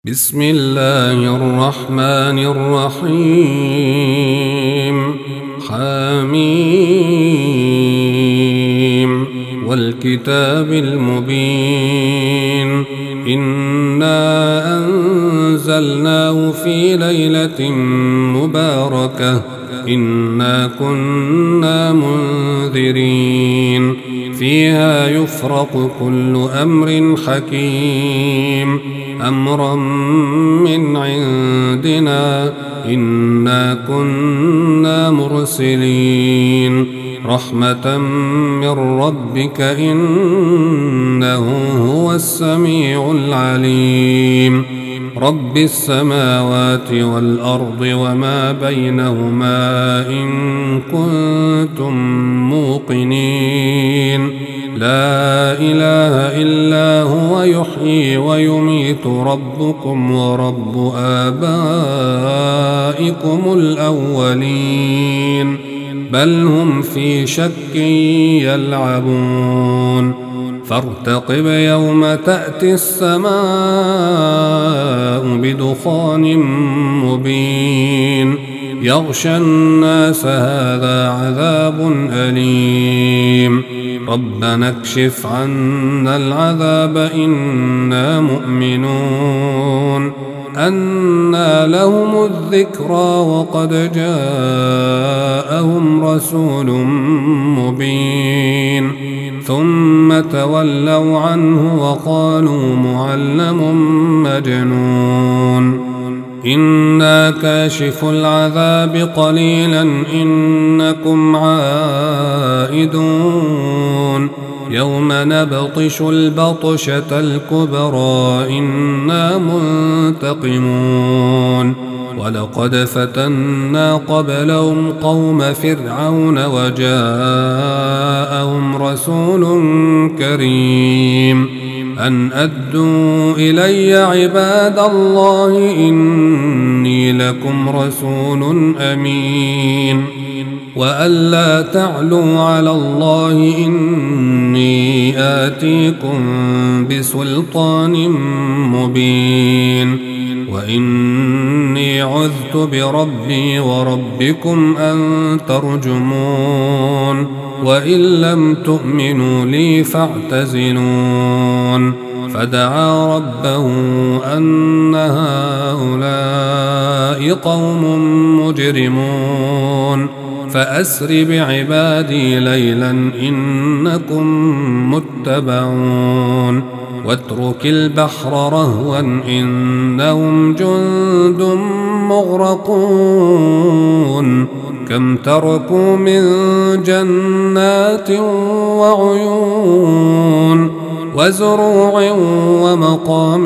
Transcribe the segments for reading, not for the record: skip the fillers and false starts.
بسم الله الرحمن الرحيم. حميم والكتاب المبين. إنا أنزلناه في ليلة مباركة إنا كنا منذرين فيها يفرق كل أمر حكيم أمرا من عندنا إنا كنا مرسلين رحمة من ربك إنه هو السميع العليم رب السماوات والأرض وما بينهما إن كنتم موقنين لا إله إلا هو يحيي ويميت ربكم ورب آبائكم الأولين بل هم في شك يلعبون فارتقب يوم تأتي السماء بدخان مبين يغشى الناس هذا عذاب أليم ربنا اكشف عنا العذاب إنا مؤمنون أنى لهم الذكرى وقد جاءهم رسول مبين ثم تولوا عنه وقالوا معلم مجنون إنا كاشف العذاب قليلا إنكم عائدون يوم نبطش البطشة الكبرى إنا منتقمون ولقد فتنا قبلهم قوم فرعون وجاءهم رسول كريم أن أدوا إلي عباد الله إني لكم رسول أمين وألا تعلوا على الله إني آتيكم بسلطان مبين وإني عذت بربي وربكم أن ترجمون وإن لم تؤمنوا لي فاعتزلون فدعا ربه أن هؤلاء قوم مجرمون فأسر بعبادي ليلا إنكم متبعون واترك البحر رهوا إنهم جند مغرقون كم تركوا من جنات وعيون وزروع ومقام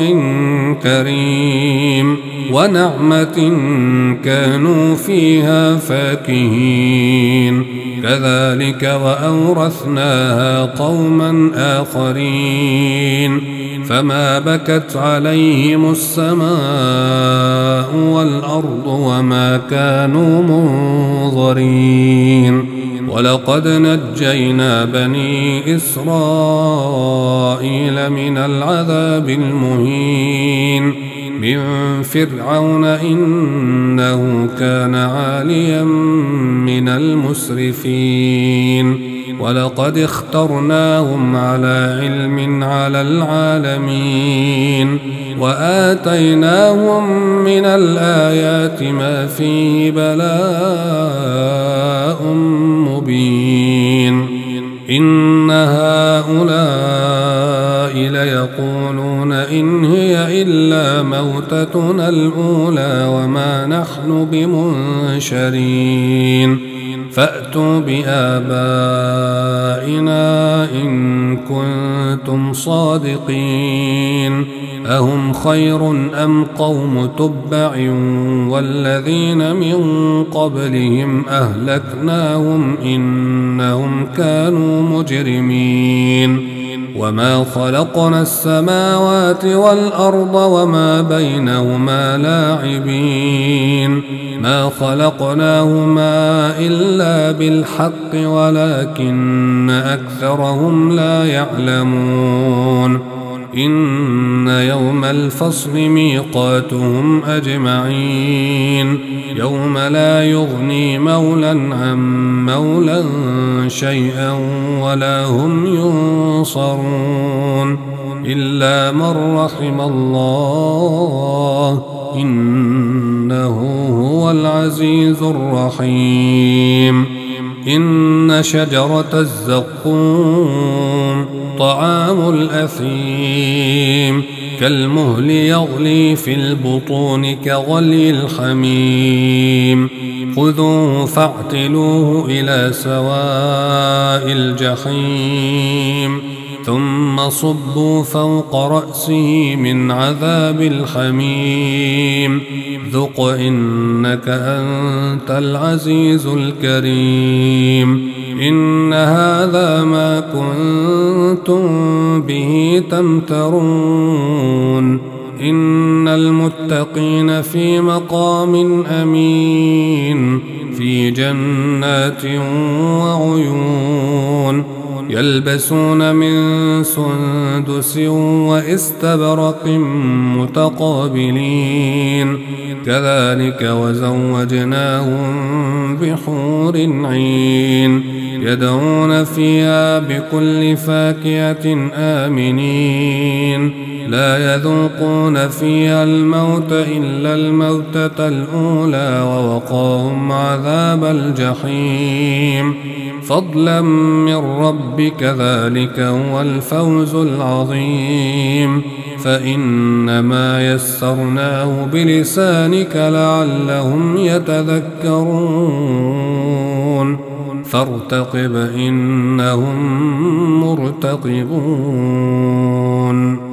كريم ونعمة كانوا فيها فاكهين كذلك وأورثناها قوما آخرين فما بكت عليهم السماء والأرض وما كانوا منظرين ولقد نجينا بني إسرائيل من العذاب المهين من فرعون إنه كان عاليا من المسرفين ولقد اخترناهم على علم على العالمين وآتيناهم من الآيات ما فيه بلاء مبين إن هؤلاء ليقولون إن هي إلا موتتنا الأولى وما نحن بمنشرين فأتوا بآبائنا إن كنتم صادقين أهم خير أم قوم تبع والذين من قبلهم أهلكناهم إنهم كانوا مجرمين وما خلقنا السماوات والأرض وما بينهما لاعبين ما خلقناهما إلا بالحق ولكن أكثرهم لا يعلمون إن يوم الفصل ميقاتهم أجمعين يوم لا يغني مولى عن مولى شيئا ولا هم ينصرون إلا من رحم الله إنه هو العزيز الرحيم إن شجرة الزقوم طعام الأثيم كالمهل يغلي في البطون كغلي الحميم خذوه فاعتلوه إلى سواء الجحيم ثم صبوا فوق رأسه من عذاب الحميم ذق إنك أنت العزيز الكريم إن هذا ما كنتم به تمترون إن المتقين في مقام أمين في جنات وعيون يلبسون من سندس وإستبرق متقابلين كذلك وزوجناهم بحور عين يدعون فيها بكل فاكهة آمنين لا يذوقون فيها الموت إلا الموتة الأولى ووقاهم عذاب الجحيم فضلا من ربك ذلك هو الفوز العظيم فإنما يسرناه بلسانك لعلهم يتذكرون فارتقب إنهم مرتقبون